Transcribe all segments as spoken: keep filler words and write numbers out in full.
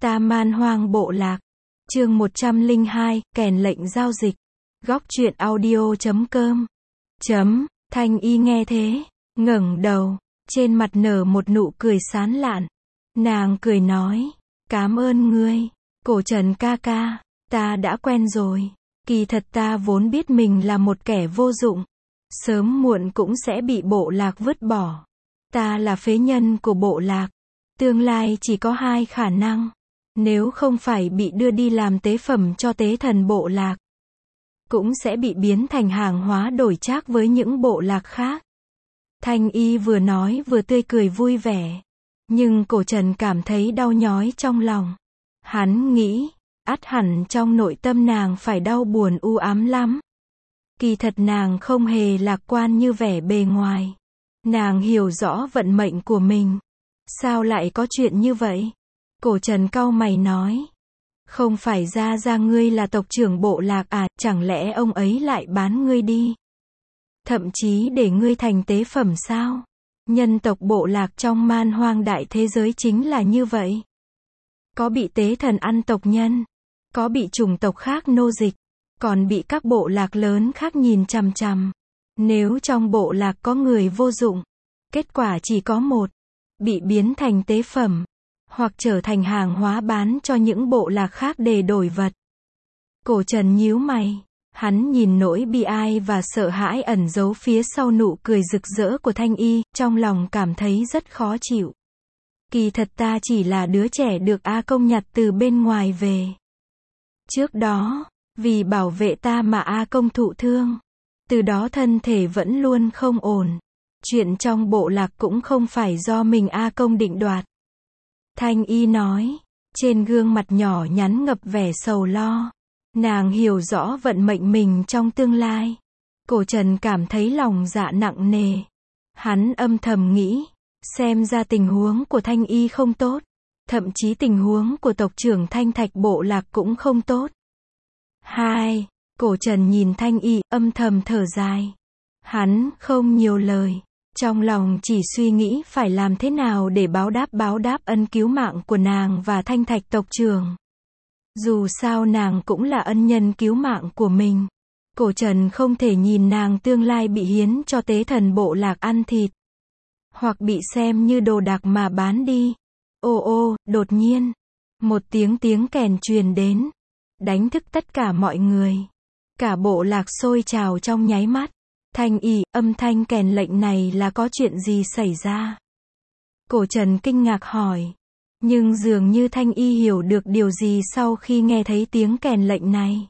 Ta man hoang bộ lạc. Chương một trăm lẻ hai, kèn lệnh giao dịch. Góc truyện audio chấm com. Chấm, Thanh Y nghe thế, ngẩng đầu, trên mặt nở một nụ cười sán lạn. Nàng cười nói, cảm ơn ngươi, Cổ Trần ca ca, ta đã quen rồi. Kỳ thật ta vốn biết mình là một kẻ vô dụng. Sớm muộn cũng sẽ bị bộ lạc vứt bỏ. Ta là phế nhân của bộ lạc. Tương lai chỉ có hai khả năng. Nếu không phải bị đưa đi làm tế phẩm cho tế thần bộ lạc, cũng sẽ bị biến thành hàng hóa đổi trác với những bộ lạc khác. Thanh Y vừa nói vừa tươi cười vui vẻ. Nhưng Cổ Trần cảm thấy đau nhói trong lòng. Hắn nghĩ, ắt hẳn trong nội tâm nàng phải đau buồn u ám lắm. Kỳ thật nàng không hề lạc quan như vẻ bề ngoài. Nàng hiểu rõ vận mệnh của mình. Sao lại có chuyện như vậy? Cổ Trần cau mày nói. Không phải ra ra ngươi là tộc trưởng bộ lạc à, chẳng lẽ ông ấy lại bán ngươi đi? Thậm chí để ngươi thành tế phẩm sao? Nhân tộc bộ lạc trong man hoang đại thế giới chính là như vậy. Có bị tế thần ăn tộc nhân, có bị chủng tộc khác nô dịch, còn bị các bộ lạc lớn khác nhìn chằm chằm. Nếu trong bộ lạc có người vô dụng, kết quả chỉ có một, bị biến thành tế phẩm, hoặc trở thành hàng hóa bán cho những bộ lạc khác để đổi vật. Cổ Trần nhíu mày, hắn nhìn nỗi bi ai và sợ hãi ẩn giấu phía sau nụ cười rực rỡ của Thanh Y, trong lòng cảm thấy rất khó chịu. Kỳ thật ta chỉ là đứa trẻ được A Công nhặt từ bên ngoài về. Trước đó, vì bảo vệ ta mà A Công thụ thương. Từ đó thân thể vẫn luôn không ổn. Chuyện trong bộ lạc cũng không phải do mình A Công định đoạt. Thanh Y nói, trên gương mặt nhỏ nhắn ngập vẻ sầu lo. Nàng hiểu rõ vận mệnh mình trong tương lai. Cổ Trần cảm thấy lòng dạ nặng nề. Hắn âm thầm nghĩ, xem ra tình huống của Thanh Y không tốt. Thậm chí tình huống của tộc trưởng Thanh Thạch bộ lạc cũng không tốt. Hai, Cổ Trần nhìn Thanh Y, âm thầm thở dài. Hắn không nhiều lời. Trong lòng chỉ suy nghĩ phải làm thế nào để báo đáp báo đáp ân cứu mạng của nàng và Thanh Thạch tộc trưởng. Dù sao nàng cũng là ân nhân cứu mạng của mình. Cổ Trần không thể nhìn nàng tương lai bị hiến cho tế thần bộ lạc ăn thịt. Hoặc bị xem như đồ đạc mà bán đi. Ô ô, đột nhiên. Một tiếng tiếng kèn truyền đến. Đánh thức tất cả mọi người. Cả bộ lạc sôi trào trong nháy mắt. Thanh Y, âm thanh kèn lệnh này là có chuyện gì xảy ra? Cổ Trần kinh ngạc hỏi. Nhưng dường như Thanh Y hiểu được điều gì sau khi nghe thấy tiếng kèn lệnh này.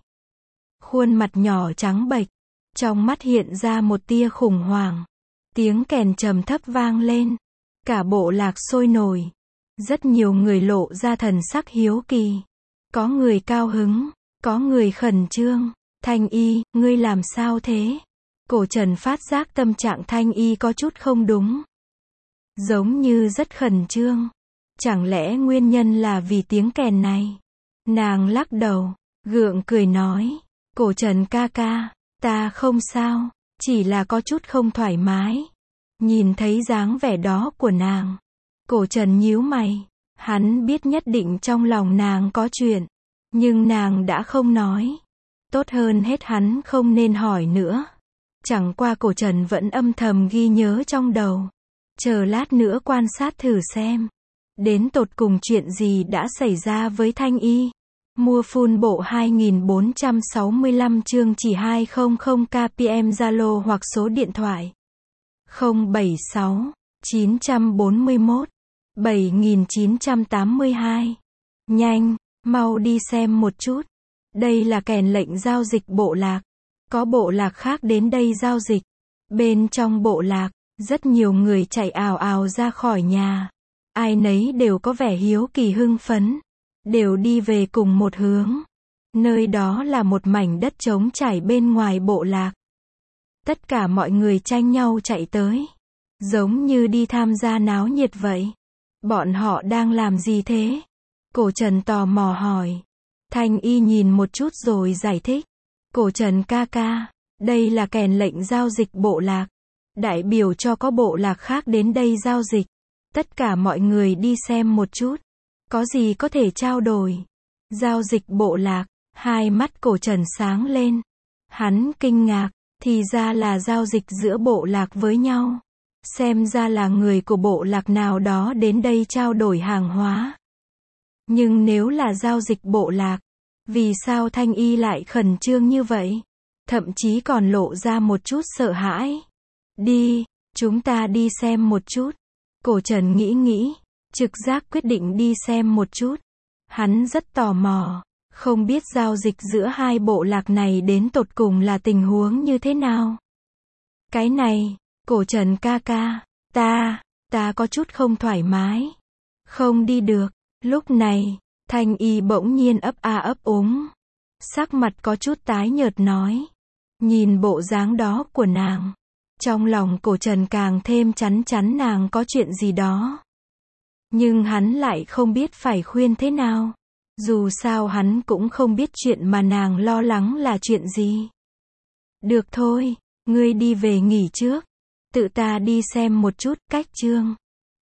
Khuôn mặt nhỏ trắng bệch, trong mắt hiện ra một tia khủng hoảng. Tiếng kèn trầm thấp vang lên. Cả bộ lạc sôi nổi. Rất nhiều người lộ ra thần sắc hiếu kỳ. Có người cao hứng, có người khẩn trương. Thanh Y, ngươi làm sao thế? Cổ Trần phát giác tâm trạng Thanh Y có chút không đúng. Giống như rất khẩn trương. Chẳng lẽ nguyên nhân là vì tiếng kèn này? Nàng lắc đầu, gượng cười nói. Cổ Trần ca ca, ta không sao, chỉ là có chút không thoải mái. Nhìn thấy dáng vẻ đó của nàng. Cổ Trần nhíu mày. Hắn biết nhất định trong lòng nàng có chuyện. Nhưng nàng đã không nói. Tốt hơn hết hắn không nên hỏi nữa. Chẳng qua Cổ Trần vẫn âm thầm ghi nhớ trong đầu. Chờ lát nữa quan sát thử xem. Đến tột cùng chuyện gì đã xảy ra với Thanh Y. Mua full bộ hai nghìn bốn trăm sáu mươi lăm chương chỉ hai trăm k pê em Zalo hoặc số điện thoại. không bảy sáu chín bốn mốt bảy chín tám hai. Nhanh, mau đi xem một chút. Đây là kèn lệnh giao dịch bộ lạc. Có bộ lạc khác đến đây giao dịch. Bên trong bộ lạc, rất nhiều người chạy ào ào ra khỏi nhà. Ai nấy đều có vẻ hiếu kỳ hưng phấn. Đều đi về cùng một hướng. Nơi đó là một mảnh đất trống trải bên ngoài bộ lạc. Tất cả mọi người tranh nhau chạy tới. Giống như đi tham gia náo nhiệt vậy. Bọn họ đang làm gì thế? Cổ Trần tò mò hỏi. Thanh Y nhìn một chút rồi giải thích. Cổ Trần ca ca, đây là kèn lệnh giao dịch bộ lạc. Đại biểu cho có bộ lạc khác đến đây giao dịch. Tất cả mọi người đi xem một chút. Có gì có thể trao đổi? Giao dịch bộ lạc, hai mắt Cổ Trần sáng lên. Hắn kinh ngạc, thì ra là giao dịch giữa bộ lạc với nhau. Xem ra là người của bộ lạc nào đó đến đây trao đổi hàng hóa. Nhưng nếu là giao dịch bộ lạc, vì sao Thanh Y lại khẩn trương như vậy? Thậm chí còn lộ ra một chút sợ hãi. Đi, chúng ta đi xem một chút. Cổ Trần nghĩ nghĩ, trực giác quyết định đi xem một chút. Hắn rất tò mò, không biết giao dịch giữa hai bộ lạc này đến tột cùng là tình huống như thế nào. Cái này, Cổ Trần ca ca, ta, ta có chút không thoải mái. Không đi được. Lúc này, Thanh Y bỗng nhiên ấp a ấp úng. Sắc mặt có chút tái nhợt nói. Nhìn bộ dáng đó của nàng. Trong lòng Cổ Trần càng thêm chắn chắn nàng có chuyện gì đó. Nhưng hắn lại không biết phải khuyên thế nào. Dù sao hắn cũng không biết chuyện mà nàng lo lắng là chuyện gì. Được thôi, ngươi đi về nghỉ trước. Tự ta đi xem một chút cách chương.